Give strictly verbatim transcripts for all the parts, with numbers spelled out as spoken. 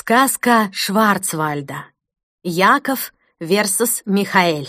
Сказка Шварцвальда. Яков versus Михаэль.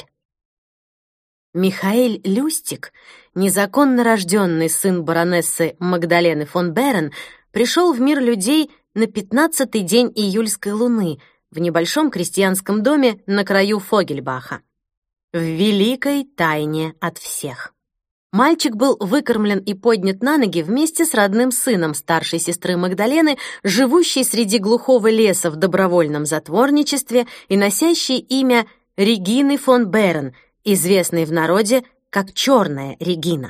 Михаэль Люстик, незаконно рожденный сын баронессы Магдалены фон Берен, пришел в мир людей на пятнадцатый день июльской луны в небольшом крестьянском доме на краю Фогельбаха. В великой тайне от всех. Мальчик был выкормлен и поднят на ноги вместе с родным сыном старшей сестры Магдалены, живущей среди глухого леса в добровольном затворничестве и носящей имя Регины фон Берен, известной в народе как Черная Регина.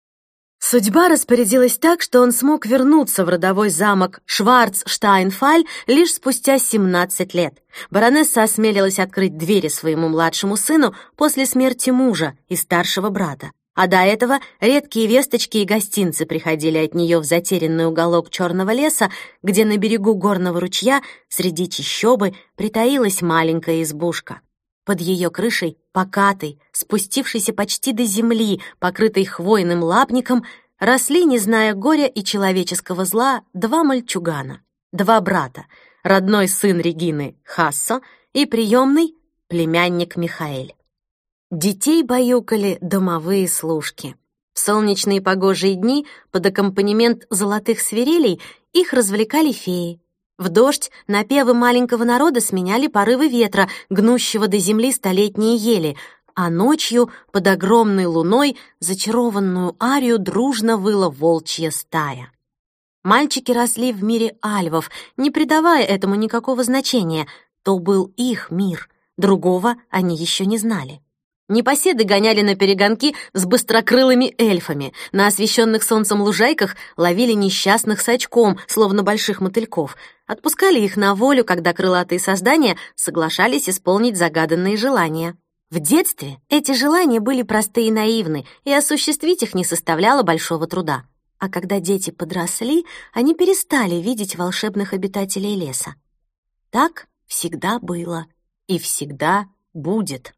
Судьба распорядилась так, что он смог вернуться в родовой замок Шварцштайнфаль лишь спустя семнадцать лет. Баронесса осмелилась открыть двери своему младшему сыну после смерти мужа и старшего брата. А до этого редкие весточки и гостинцы приходили от нее в затерянный уголок черного леса, где на берегу горного ручья среди чащобы притаилась маленькая избушка. Под ее крышей, покатой, спустившейся почти до земли, покрытой хвойным лапником, росли, не зная горя и человеческого зла, два мальчугана, два брата, родной сын Регины Хассо и приемный племянник Михаэль. Детей баюкали домовые служки. В солнечные погожие дни под аккомпанемент золотых свирелей их развлекали феи. В дождь напевы маленького народа сменяли порывы ветра, гнущего до земли столетние ели, а ночью под огромной луной зачарованную арию дружно выла волчья стая. Мальчики росли в мире альвов, не придавая этому никакого значения. То был их мир, другого они еще не знали. Непоседы гоняли на перегонки с быстрокрылыми эльфами, на освещенных солнцем лужайках ловили несчастных с очком, словно больших мотыльков, отпускали их на волю, когда крылатые создания соглашались исполнить загаданные желания. В детстве эти желания были просты и наивны, и осуществить их не составляло большого труда. А когда дети подросли, они перестали видеть волшебных обитателей леса. Так всегда было и всегда будет.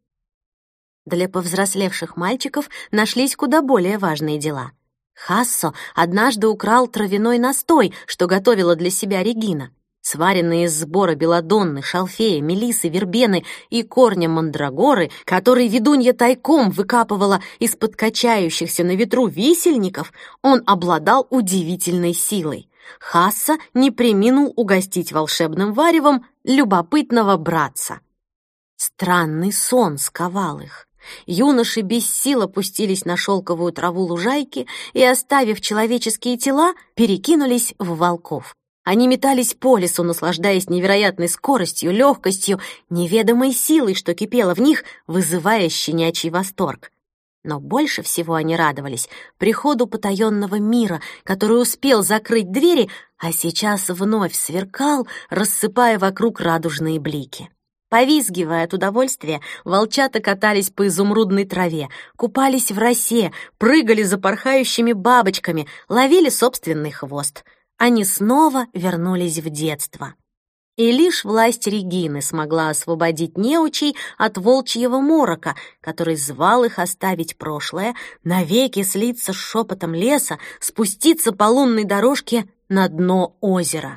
Для повзрослевших мальчиков нашлись куда более важные дела. Хассо однажды украл травяной настой, что готовила для себя Регина. Сваренный из сбора белодонны, шалфея, мелисы, вербены и корня мандрагоры, который ведунья тайком выкапывала из-под качающихся на ветру висельников, он обладал удивительной силой. Хассо не преминул угостить волшебным варевом любопытного братца. Странный сон сковал их. Юноши без сил опустились на шелковую траву лужайки и, оставив человеческие тела, перекинулись в волков. Они метались по лесу, наслаждаясь невероятной скоростью, легкостью, неведомой силой, что кипела в них, вызывая щенячий восторг. Но больше всего они радовались приходу потаенного мира, который успел закрыть двери, а сейчас вновь сверкал, рассыпая вокруг радужные блики. Повизгивая от удовольствия, волчата катались по изумрудной траве, купались в росе, прыгали за порхающими бабочками, ловили собственный хвост. Они снова вернулись в детство. И лишь власть Регины смогла освободить неучей от волчьего морока, который звал их оставить прошлое, навеки слиться с шепотом леса, спуститься по лунной дорожке на дно озера.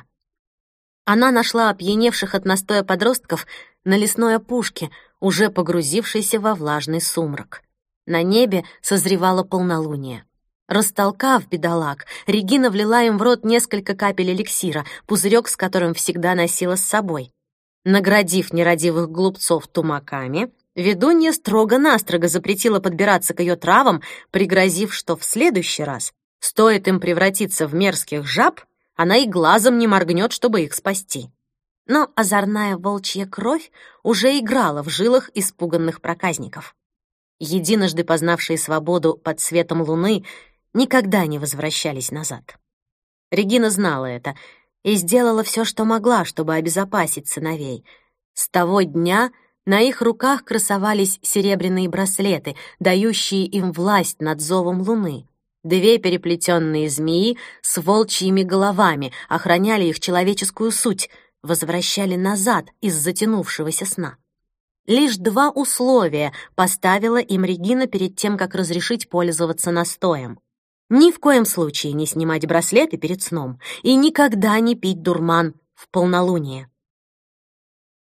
Она нашла опьяневших от настоя подростков на лесной опушке, уже погрузившейся во влажный сумрак. На небе созревало полнолуние. Растолкав бедолаг, Регина влила им в рот несколько капель эликсира, пузырек с которым всегда носила с собой. Наградив нерадивых глупцов тумаками, ведунья строго-настрого запретила подбираться к ее травам, пригрозив, что в следующий раз, стоит им превратиться в мерзких жаб, она и глазом не моргнет, чтобы их спасти. Но озорная волчья кровь уже играла в жилах испуганных проказников. Единожды познавшие свободу под светом луны никогда не возвращались назад. Регина знала это и сделала все, что могла, чтобы обезопасить сыновей. С того дня на их руках красовались серебряные браслеты, дающие им власть над зовом луны. Две переплетенные змеи с волчьими головами охраняли их человеческую суть, возвращали назад из затянувшегося сна. Лишь два условия поставила им Регина перед тем, как разрешить пользоваться настоем. Ни в коем случае не снимать браслеты перед сном и никогда не пить дурман в полнолуние.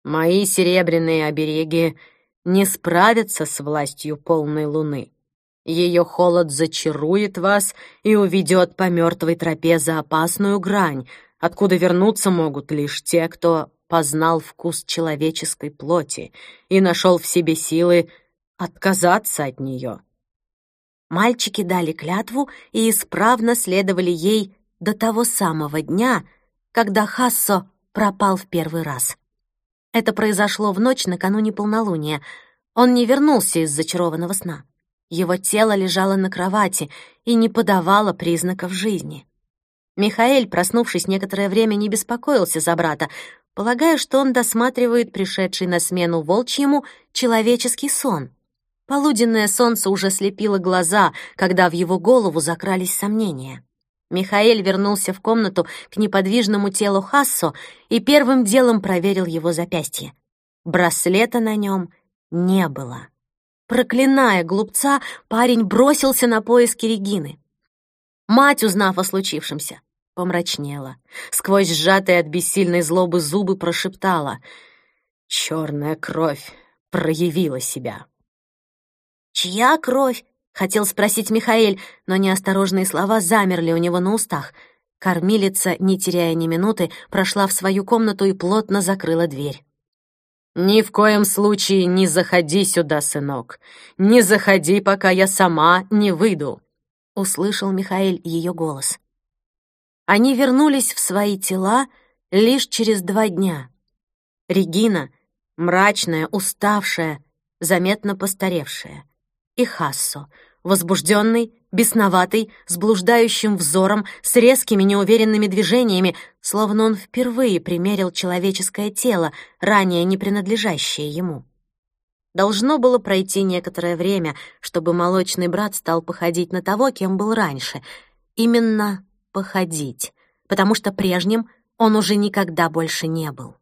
Мои серебряные обереги не справятся с властью полной луны. Ее холод зачарует вас и уведет по мертвой тропе за опасную грань, откуда вернуться могут лишь те, кто познал вкус человеческой плоти и нашел в себе силы отказаться от нее». Мальчики дали клятву и исправно следовали ей до того самого дня, когда Хассо пропал в первый раз. Это произошло в ночь накануне полнолуния. Он не вернулся из зачарованного сна. Его тело лежало на кровати и не подавало признаков жизни. Михаэль, проснувшись некоторое время, не беспокоился за брата, полагая, что он досматривает пришедший на смену волчьему человеческий сон. Полуденное солнце уже слепило глаза, когда в его голову закрались сомнения. Михаэль вернулся в комнату к неподвижному телу Хассо и первым делом проверил его запястье. Браслета на нем не было. Проклиная глупца, парень бросился на поиски Регины. Мать, узнав о случившемся, помрачнела. Сквозь сжатые от бессильной злобы зубы прошептала: «Черная кровь проявила себя». «Чья кровь?» — хотел спросить Михаэль, но неосторожные слова замерли у него на устах. Кормилица, не теряя ни минуты, прошла в свою комнату и плотно закрыла дверь. «Ни в коем случае не заходи сюда, сынок. Не заходи, пока я сама не выйду», — услышал Михаэль ее голос. Они вернулись в свои тела лишь через два дня. Регина, мрачная, уставшая, заметно постаревшая, и Хассо, возбужденный, бесноватый, с блуждающим взором, с резкими неуверенными движениями, словно он впервые примерил человеческое тело, ранее не принадлежащее ему. Должно было пройти некоторое время, чтобы молочный брат стал походить на того, кем был раньше. Именно походить, потому что прежним он уже никогда больше не был.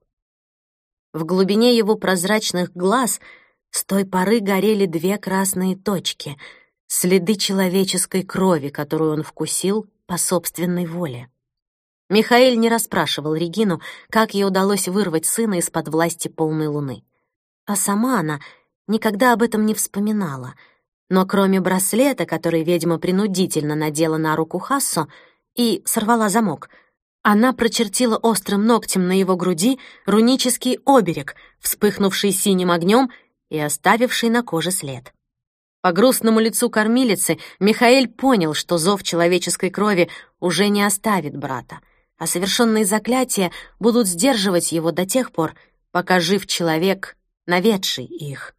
В глубине его прозрачных глаз с той поры горели две красные точки — следы человеческой крови, которую он вкусил по собственной воле. Михаэль не расспрашивал Регину, как ей удалось вырвать сына из-под власти полной луны. А сама она никогда об этом не вспоминала. Но кроме браслета, который ведьма принудительно надела на руку Хассо и сорвала замок, она прочертила острым ногтем на его груди рунический оберег, вспыхнувший синим огнем и оставивший на коже след. По грустному лицу кормилицы Михаэль понял, что зов человеческой крови уже не оставит брата, а совершенные заклятия будут сдерживать его до тех пор, пока жив человек, наведший их.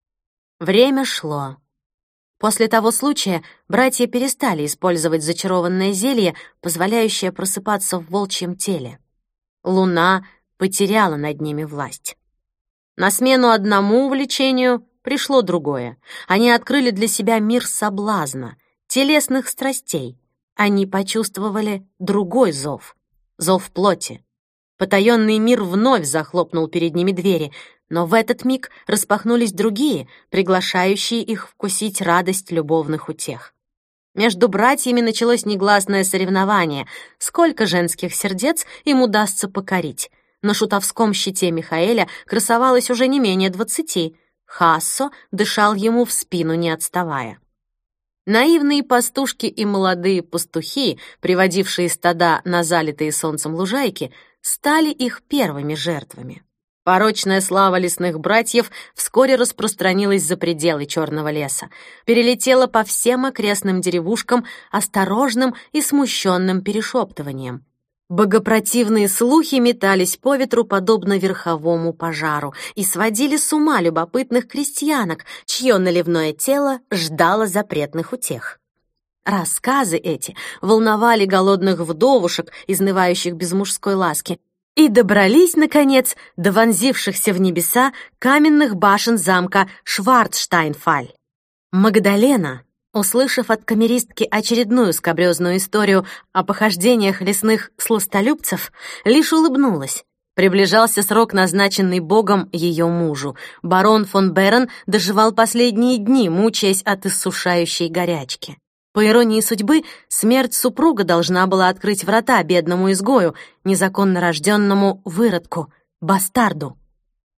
Время шло. После того случая братья перестали использовать зачарованное зелье, позволяющее просыпаться в волчьем теле. Луна потеряла над ними власть. На смену одному увлечению пришло другое. Они открыли для себя мир соблазна, телесных страстей. Они почувствовали другой зов, зов плоти. Потаённый мир вновь захлопнул перед ними двери, но в этот миг распахнулись другие, приглашающие их вкусить радость любовных утех. Между братьями началось негласное соревнование, сколько женских сердец им удастся покорить. На шутовском щите Михаэля красовалось уже не менее двадцати. Хассо дышал ему в спину, не отставая. Наивные пастушки и молодые пастухи, приводившие стада на залитые солнцем лужайки, стали их первыми жертвами. Порочная слава лесных братьев вскоре распространилась за пределы Черного леса, перелетела по всем окрестным деревушкам осторожным и смущенным перешептыванием. Богопротивные слухи метались по ветру, подобно верховому пожару, и сводили с ума любопытных крестьянок, чье наливное тело ждало запретных утех. Рассказы эти волновали голодных вдовушек, изнывающих без мужской ласки, и добрались, наконец, до вонзившихся в небеса каменных башен замка Шварцштайнфаль. Магдалена, услышав от камеристки очередную скабрёзную историю о похождениях лесных сластолюбцев, лишь улыбнулась. Приближался срок, назначенный Богом ее мужу. Барон фон Берен доживал последние дни, мучаясь от иссушающей горячки. По иронии судьбы, смерть супруга должна была открыть врата бедному изгою, незаконно рожденному выродку, бастарду.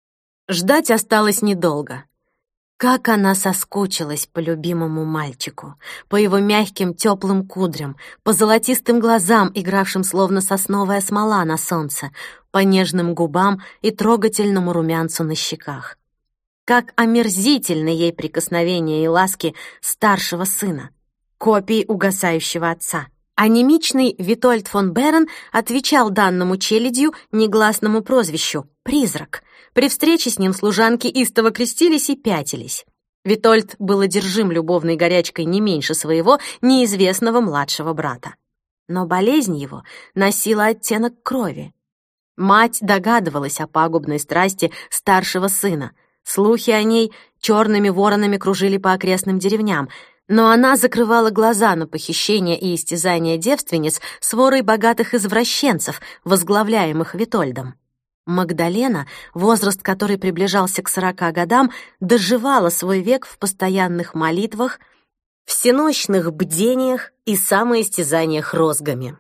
Ждать осталось недолго. Как она соскучилась по любимому мальчику, по его мягким теплым кудрям, по золотистым глазам, игравшим словно сосновая смола на солнце, по нежным губам и трогательному румянцу на щеках. Как омерзительны ей прикосновения и ласки старшего сына, копии угасающего отца. Анемичный Витольд фон Берен отвечал данному челядью негласному прозвищу «призрак». При встрече с ним служанки истово крестились и пятились. Витольд был одержим любовной горячкой не меньше своего неизвестного младшего брата. Но болезнь его носила оттенок крови. Мать догадывалась о пагубной страсти старшего сына. Слухи о ней черными воронами кружили по окрестным деревням, но она закрывала глаза на похищение и истязание девственниц сворой богатых извращенцев, возглавляемых Витольдом. Магдалена, возраст которой приближался к сорока годам, доживала свой век в постоянных молитвах, всенощных бдениях и самоистязаниях розгами.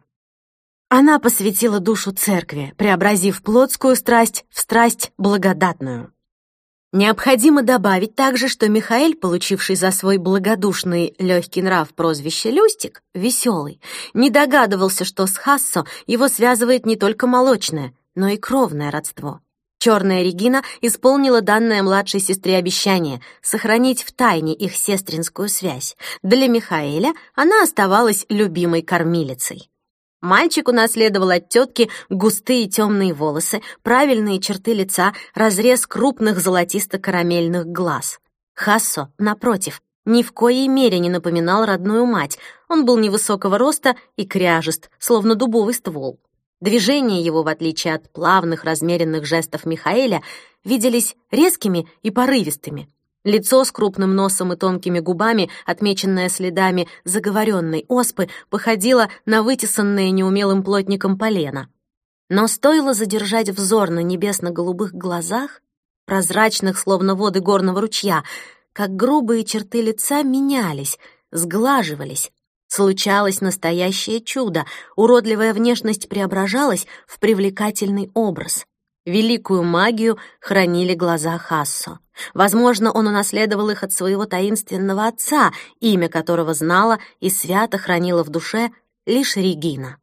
Она посвятила душу церкви, преобразив плотскую страсть в страсть благодатную. Необходимо добавить также, что Михаэль, получивший за свой благодушный легкий нрав прозвище Люстик, веселый, не догадывался, что с Хассо его связывает не только молочное, но и кровное родство. Черная Регина исполнила данное младшей сестре обещание сохранить в тайне их сестринскую связь. Для Михаэля она оставалась любимой кормилицей. Мальчик унаследовал от тетки густые темные волосы, правильные черты лица, разрез крупных золотисто-карамельных глаз. Хассо, напротив, ни в коей мере не напоминал родную мать. Он был невысокого роста и кряжест, словно дубовый ствол. Движения его, в отличие от плавных, размеренных жестов Михаэля, виделись резкими и порывистыми. Лицо с крупным носом и тонкими губами, отмеченное следами заговоренной оспы, походило на вытесанное неумелым плотником полено. Но стоило задержать взор на небесно-голубых глазах, прозрачных, словно воды горного ручья, как грубые черты лица менялись, сглаживались. Случалось настоящее чудо, уродливая внешность преображалась в привлекательный образ. Великую магию хранили глаза Хассо. Возможно, он унаследовал их от своего таинственного отца, имя которого знала и свято хранила в душе лишь Регина.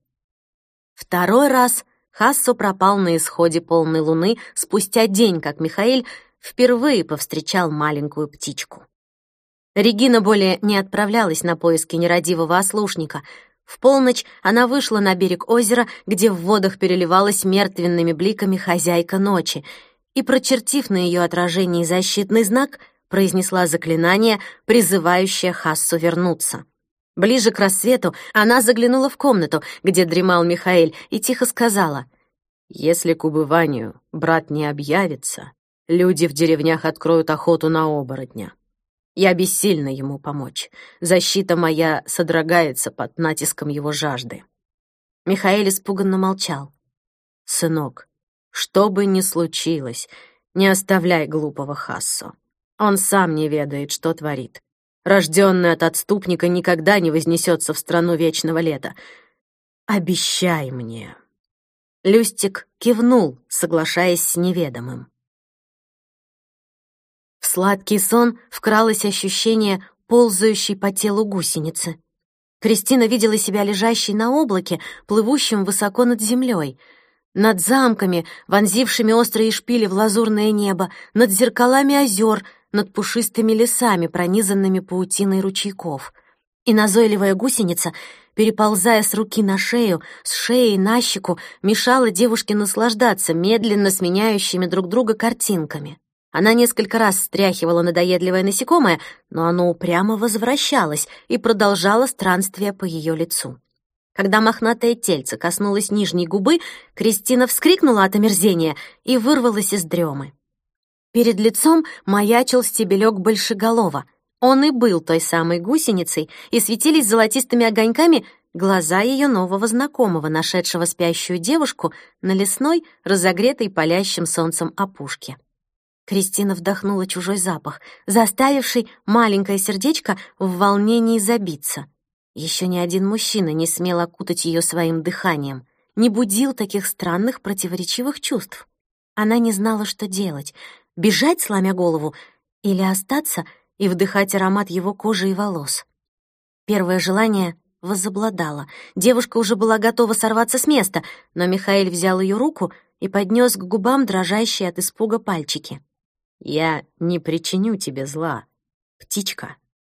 Второй раз Хассо пропал на исходе полной луны спустя день, как Михаэль впервые повстречал маленькую птичку. Регина более не отправлялась на поиски нерадивого ослушника. В полночь она вышла на берег озера, где в водах переливалась мертвенными бликами хозяйка ночи, и, прочертив на ее отражении защитный знак, произнесла заклинание, призывающее Хассу вернуться. Ближе к рассвету она заглянула в комнату, где дремал Михаэль, и тихо сказала: «Если к убыванию брат не объявится, люди в деревнях откроют охоту на оборотня. Я бессильна ему помочь. Защита моя содрогается под натиском его жажды». Михаэль испуганно молчал. «Сынок, что бы ни случилось, не оставляй глупого Хассо. Он сам не ведает, что творит. Рожденный от отступника никогда не вознесется в страну вечного лета. Обещай мне». Люстик кивнул, соглашаясь с неведомым. В сладкий сон вкралось ощущение ползающей по телу гусеницы. Кристина видела себя лежащей на облаке, плывущем высоко над землей, над замками, вонзившими острые шпили в лазурное небо, над зеркалами озер, над пушистыми лесами, пронизанными паутиной ручейков. И назойливая гусеница, переползая с руки на шею, с шеи на щеку, мешала девушке наслаждаться медленно сменяющими друг друга картинками. Она несколько раз стряхивала надоедливое насекомое, но оно упрямо возвращалось и продолжало странствие по ее лицу. Когда мохнатое тельце коснулось нижней губы, Кристина вскрикнула от омерзения и вырвалась из дремы. Перед лицом маячил стебелек большеголова. Он и был той самой гусеницей, и светились золотистыми огоньками глаза ее нового знакомого, нашедшего спящую девушку на лесной, разогретой палящим солнцем опушке. Кристина вдохнула чужой запах, заставивший маленькое сердечко в волнении забиться. Еще ни один мужчина не смел окутать ее своим дыханием, не будил таких странных противоречивых чувств. Она не знала, что делать. бежать, сломя голову, или остаться и вдыхать аромат его кожи и волос. Первое желание возобладало. Девушка уже была готова сорваться с места, но Михаэль взял ее руку и поднес к губам дрожащие от испуга пальчики. «Я не причиню тебе зла, птичка».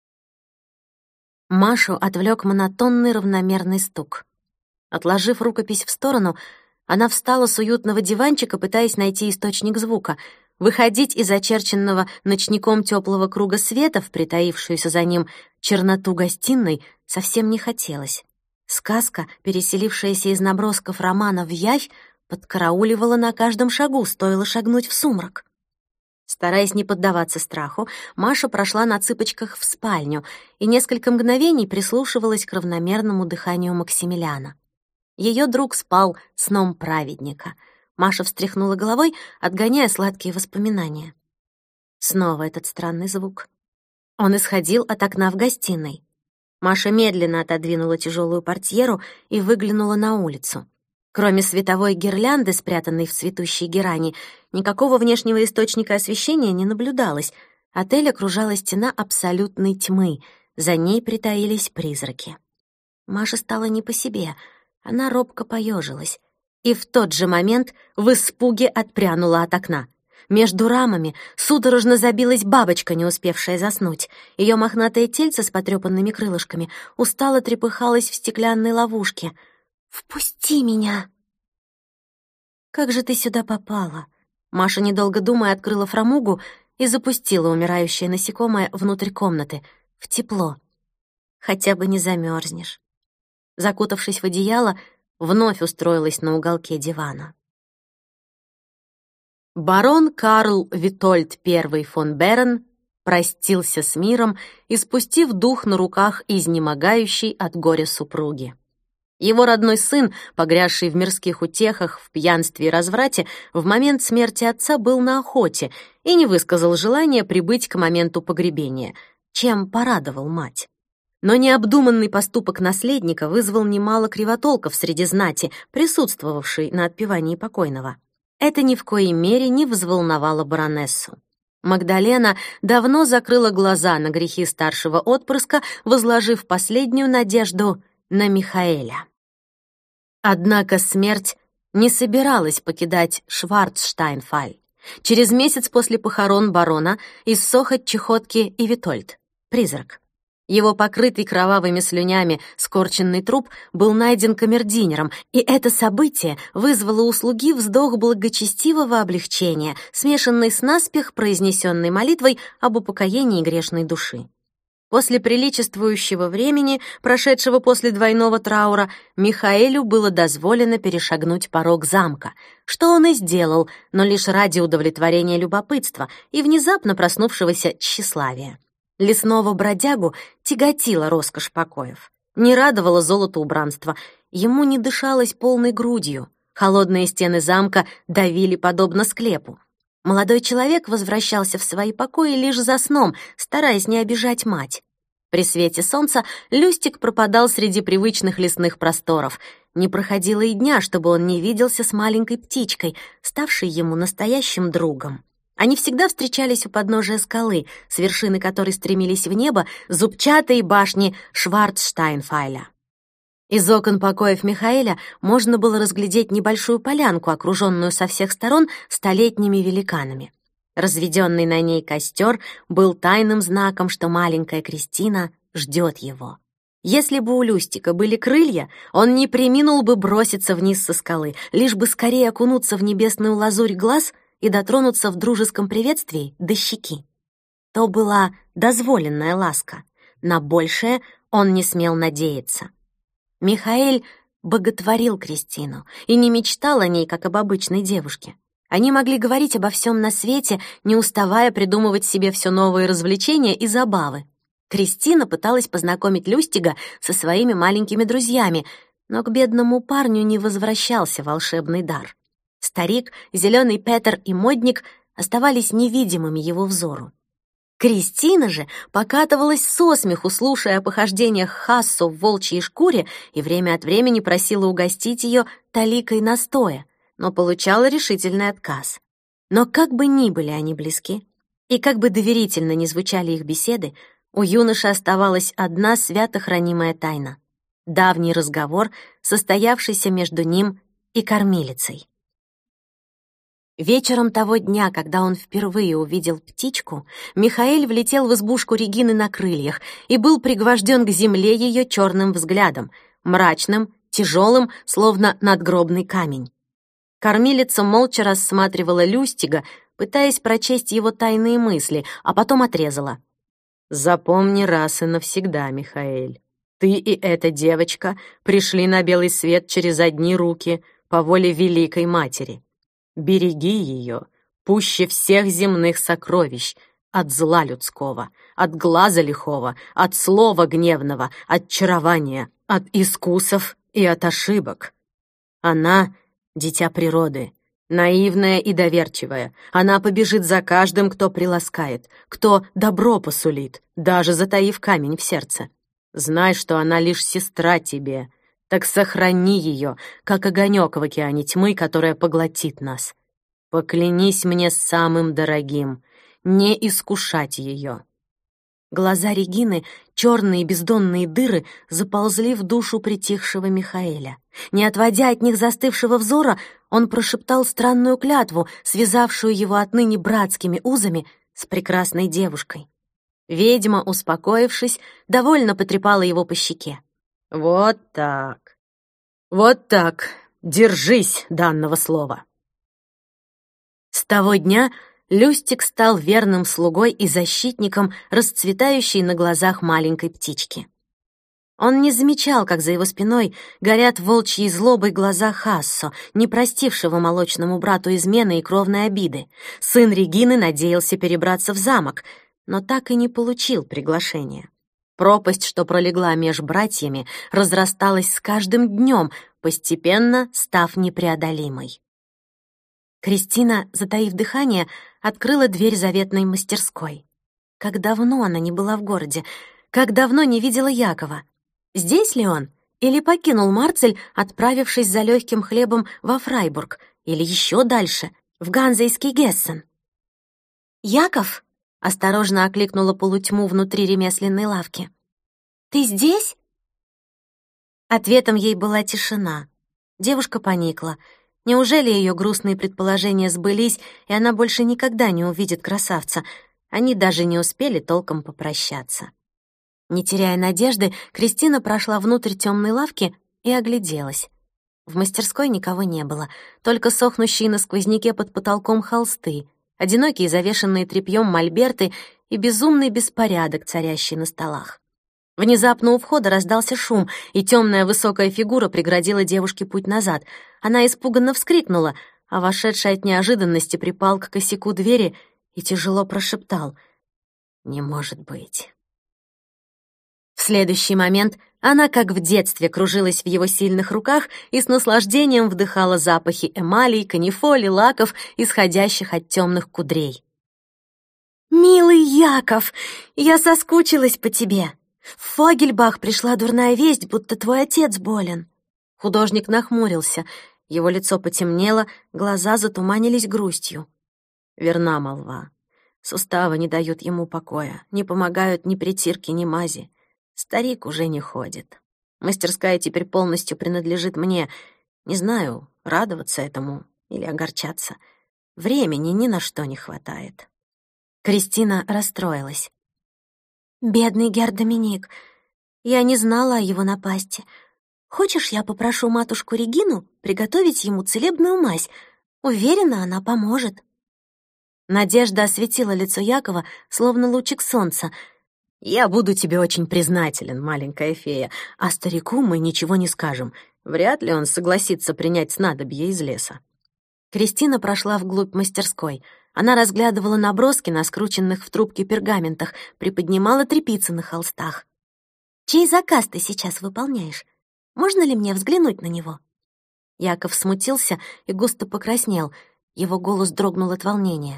Машу отвлек монотонный равномерный стук. Отложив рукопись в сторону, она встала с уютного диванчика, пытаясь найти источник звука. Выходить из очерченного ночником теплого круга света в притаившуюся за ним черноту гостиной совсем не хотелось. Сказка, переселившаяся из набросков романа в явь, подкарауливала на каждом шагу, стоило шагнуть в сумрак. Стараясь не поддаваться страху, Маша прошла на цыпочках в спальню и несколько мгновений прислушивалась к равномерному дыханию Максимилиана. Ее друг спал сном праведника. Маша встряхнула головой, отгоняя сладкие воспоминания. Снова этот странный звук. Он исходил от окна в гостиной. Маша медленно отодвинула тяжелую портьеру и выглянула на улицу. Кроме световой гирлянды, спрятанной в цветущей герани, никакого внешнего источника освещения не наблюдалось. Отель окружала стена абсолютной тьмы. За ней притаились призраки. Маше стало не по себе. Она робко поежилась. И в тот же момент в испуге отпрянула от окна. Между рамами судорожно забилась бабочка, не успевшая заснуть. Ее мохнатое тельце с потрепанными крылышками устало трепыхалось в стеклянной ловушке. «Впусти меня!» «Как же ты сюда попала?» Маша, недолго думая, открыла фрамугу и запустила умирающее насекомое внутрь комнаты, в тепло. «Хотя бы не замерзнешь». Закутавшись в одеяло, вновь устроилась на уголке дивана. Барон Карл Витольд I фон Берен простился с миром, испустив дух на руках изнемогающей от горя супруги. Его родной сын, погрязший в мирских утехах, в пьянстве и разврате, в момент смерти отца был на охоте и не высказал желания прибыть к моменту погребения, чем порадовал мать. Но необдуманный поступок наследника вызвал немало кривотолков среди знати, присутствовавшей на отпевании покойного. Это ни в коей мере не взволновало баронессу. Магдалена давно закрыла глаза на грехи старшего отпрыска, возложив последнюю надежду на Михаэля. Однако смерть не собиралась покидать Шварцштайнфаль. Через месяц после похорон барона иссох от чехотки и Витольд, призрак. Его покрытый кровавыми слюнями скорченный труп был найден камердинером, и это событие вызвало у слуги вздох благочестивого облегчения, смешанный с наспех произнесенной молитвой об упокоении грешной души. После приличествующего времени, прошедшего после двойного траура, Михаэлю было дозволено перешагнуть порог замка, что он и сделал, но лишь ради удовлетворения любопытства и внезапно проснувшегося тщеславия. Лесного бродягу тяготила роскошь покоев. Не радовало золото убранства, ему не дышалось полной грудью. Холодные стены замка давили подобно склепу. Молодой человек возвращался в свои покои лишь за сном, стараясь не обижать мать. При свете солнца Люстик пропадал среди привычных лесных просторов. Не проходило и дня, чтобы он не виделся с маленькой птичкой, ставшей ему настоящим другом. Они всегда встречались у подножия скалы, с вершины которой стремились в небо зубчатые башни Шварцштайнфаля. Из окон покоев Михаэля можно было разглядеть небольшую полянку, окруженную со всех сторон столетними великанами. Разведенный на ней костер был тайным знаком, что маленькая Кристина ждет его. Если бы у Люстика были крылья, он не преминул бы броситься вниз со скалы, лишь бы скорее окунуться в небесную лазурь глаз и дотронуться в дружеском приветствии до щеки. То была дозволенная ласка. На большее он не смел надеяться. Михаэль боготворил Кристину и не мечтал о ней, как об обычной девушке. Они могли говорить обо всем на свете, не уставая придумывать себе все новые развлечения и забавы. Кристина пыталась познакомить Люстига со своими маленькими друзьями, но к бедному парню не возвращался волшебный дар. Старик, зеленый Петер и модник оставались невидимыми его взору. Кристина же покатывалась со смеху, слушая о похождениях Хассо в волчьей шкуре, и время от времени просила угостить ее таликой настоя, но получала решительный отказ. Но как бы ни были они близки, и как бы доверительно ни звучали их беседы, у юноши оставалась одна свято хранимая тайна — давний разговор, состоявшийся между ним и кормилицей. Вечером того дня, когда он впервые увидел птичку, Михаэль влетел в избушку Регины на крыльях и был пригвожден к земле ее черным взглядом, мрачным, тяжелым, словно надгробный камень. Кормилица молча рассматривала Люстига, пытаясь прочесть его тайные мысли, а потом отрезала. «Запомни раз и навсегда, Михаэль. Ты и эта девочка пришли на белый свет через одни руки по воле Великой Матери. Береги ее пуще всех земных сокровищ, от зла людского, от глаза лихого, от слова гневного, от чарования, от искусов и от ошибок. Она — дитя природы, наивная и доверчивая. Она побежит за каждым, кто приласкает, кто добро посулит, даже затаив камень в сердце. Знай, что она лишь сестра тебе, так сохрани ее, как огонек в океане тьмы, которая поглотит нас. Поклянись мне самым дорогим, не искушать ее». Глаза Регины, черные бездонные дыры, заползли в душу притихшего Михаэля. Не отводя от них застывшего взора, он прошептал странную клятву, связавшую его отныне братскими узами с прекрасной девушкой. Ведьма, успокоившись, довольно потрепала его по щеке. «Вот так, вот так, держись данного слова». С того дня Люстик стал верным слугой и защитником, расцветающей на глазах маленькой птички. Он не замечал, как за его спиной горят волчьей злобой глаза Хассо, не простившего молочному брату измены и кровной обиды. Сын Регины надеялся перебраться в замок, но так и не получил приглашения. Пропасть, что пролегла меж братьями, разрасталась с каждым днем, постепенно став непреодолимой. Кристина, затаив дыхание, открыла дверь заветной мастерской. Как давно она не была в городе, как давно не видела Якова. Здесь ли он? Или покинул Марцель, отправившись за легким хлебом во Фрайбург? Или еще дальше, в Ганзейский Гессен? «Яков?» — осторожно окликнула полутьму внутри ремесленной лавки. «Ты здесь?» Ответом ей была тишина. Девушка поникла. Неужели ее грустные предположения сбылись, и она больше никогда не увидит красавца? Они даже не успели толком попрощаться. Не теряя надежды, Кристина прошла внутрь темной лавки и огляделась. В мастерской никого не было, только сохнущие на сквозняке под потолком холсты, одинокие завешенные тряпьем мольберты и безумный беспорядок, царящий на столах. Внезапно у входа раздался шум, и темная высокая фигура преградила девушке путь назад. Она испуганно вскрикнула, а вошедший от неожиданности припал к косяку двери и тяжело прошептал: «Не может быть». В следующий момент она, как в детстве, кружилась в его сильных руках и с наслаждением вдыхала запахи эмалей, канифоли, лаков, исходящих от темных кудрей. «Милый Яков, я соскучилась по тебе. В Фогельбах пришла дурная весть, будто твой отец болен». Художник нахмурился, его лицо потемнело, глаза затуманились грустью. Верна молва. Суставы не дают ему покоя, не помогают ни притирки, ни мази. Старик уже не ходит. Мастерская теперь полностью принадлежит мне. Не знаю, радоваться этому или огорчаться. Времени ни на что не хватает. Кристина расстроилась. «Бедный Гер Доминик, я не знала о его напасти. Хочешь, я попрошу матушку Регину приготовить ему целебную мазь? Уверена, она поможет». Надежда осветила лицо Якова, словно лучик солнца. «Я буду тебе очень признателен, маленькая фея, а старику мы ничего не скажем. Вряд ли он согласится принять снадобье из леса». Кристина прошла вглубь мастерской. Она разглядывала наброски на скрученных в трубке пергаментах, приподнимала тряпицы на холстах. «Чей заказ ты сейчас выполняешь? Можно ли мне взглянуть на него?» Яков смутился и густо покраснел. Его голос дрогнул от волнения.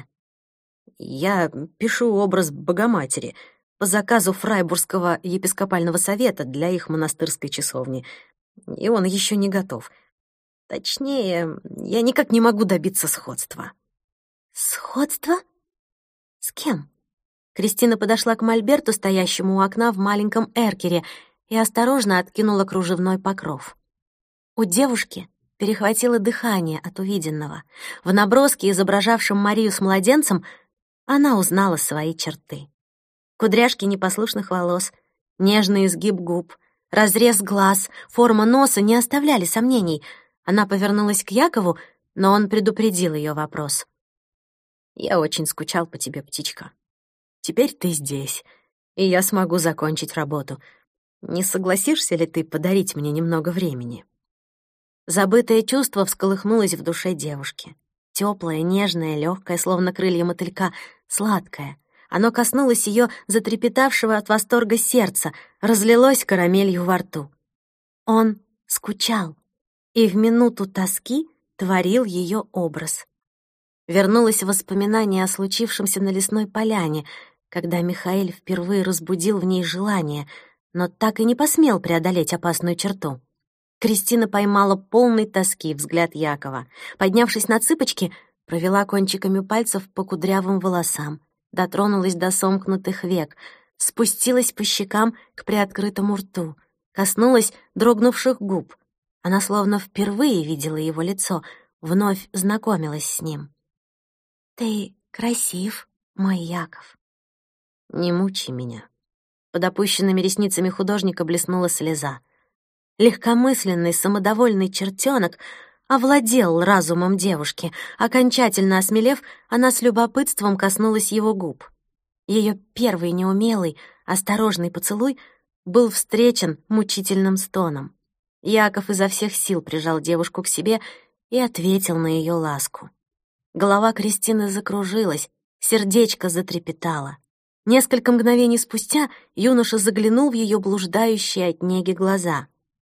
«Я пишу образ Богоматери по заказу Фрайбургского епископального совета для их монастырской часовни, и он еще не готов. Точнее, я никак не могу добиться сходства». Сходство? С кем? Кристина подошла к мольберту, стоящему у окна в маленьком эркере, и осторожно откинула кружевной покров. У девушки перехватило дыхание от увиденного. В наброске, изображавшем Марию с младенцем, она узнала свои черты. Кудряшки непослушных волос, нежный изгиб губ, разрез глаз, форма носа не оставляли сомнений. Она повернулась к Якову, но он предупредил ее вопрос. «Я очень скучал по тебе, птичка. Теперь ты здесь, и я смогу закончить работу. Не согласишься ли ты подарить мне немного времени?» Забытое чувство всколыхнулось в душе девушки. Тёплое, нежное, лёгкое, словно крылья мотылька, сладкое. Оно коснулось её затрепетавшего от восторга сердца, разлилось карамелью во рту. Он скучал, и в минуту тоски творил её образ. Вернулось воспоминание о случившемся на лесной поляне, когда Михаэль впервые разбудил в ней желание, но так и не посмел преодолеть опасную черту. Кристина поймала полный тоски взгляд Якова. Поднявшись на цыпочки, провела кончиками пальцев по кудрявым волосам, дотронулась до сомкнутых век, спустилась по щекам к приоткрытому рту, коснулась дрогнувших губ. Она словно впервые видела его лицо, вновь знакомилась с ним. «Ты красив, мой Яков». «Не мучи меня». Под опущенными ресницами художника блеснула слеза. Легкомысленный, самодовольный чертенок овладел разумом девушки. Окончательно осмелев, она с любопытством коснулась его губ. Ее первый неумелый, осторожный поцелуй был встречен мучительным стоном. Яков изо всех сил прижал девушку к себе и ответил на ее ласку. Голова Кристины закружилась, сердечко затрепетало. Несколько мгновений спустя юноша заглянул в ее блуждающие от неги глаза.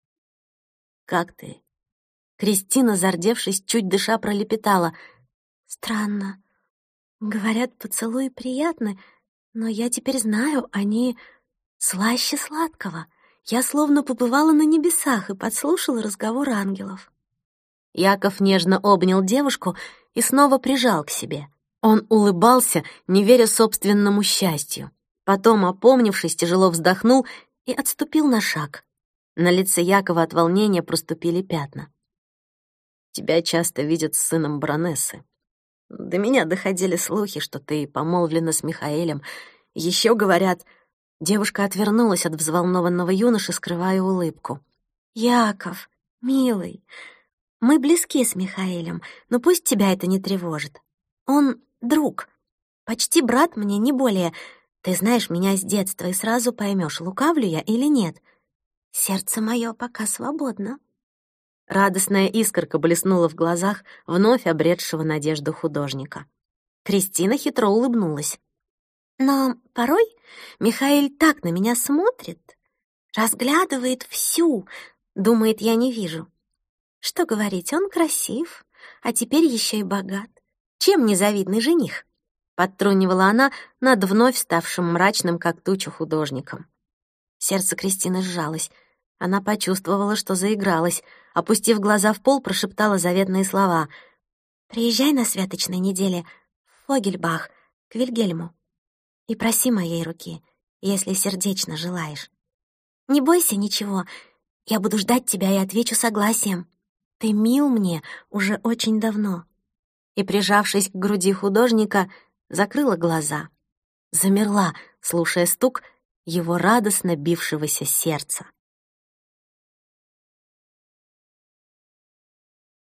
«Как ты?» Кристина, зардевшись, чуть дыша, пролепетала. «Странно. Говорят, поцелуи приятны, но я теперь знаю, они слаще сладкого. Я словно побывала на небесах и подслушала разговор ангелов». Яков нежно обнял девушку и снова прижал к себе. Он улыбался, не веря собственному счастью. Потом, опомнившись, тяжело вздохнул и отступил на шаг. На лице Якова от волнения проступили пятна. «Тебя часто видят с сыном баронессы. До меня доходили слухи, что ты помолвлена с Михаэлем. Еще говорят...» Девушка отвернулась от взволнованного юноши, скрывая улыбку. «Яков, милый, мы близки с Михаэлем, но пусть тебя это не тревожит. Он друг, почти брат мне, не более. Ты знаешь меня с детства и сразу поймешь, лукавлю я или нет. Сердце мое пока свободно». Радостная искорка блеснула в глазах вновь обретшего надежду художника. Кристина хитро улыбнулась. «Но порой Михаэль так на меня смотрит, разглядывает всю, думает, я не вижу. Что говорить, он красив, а теперь еще и богат. Чем незавидный жених?» Подтрунивала она над вновь ставшим мрачным, как туча, художником. Сердце Кристины сжалось. Она почувствовала, что заигралась. Опустив глаза в пол, прошептала заветные слова. «Приезжай на святочной неделе в Фогельбах, к Вильгельму, и проси моей руки, если сердечно желаешь. Не бойся ничего, я буду ждать тебя и отвечу согласием. Ты мил мне уже очень давно». И, прижавшись к груди художника, закрыла глаза. Замерла, слушая стук его радостно бившегося сердца.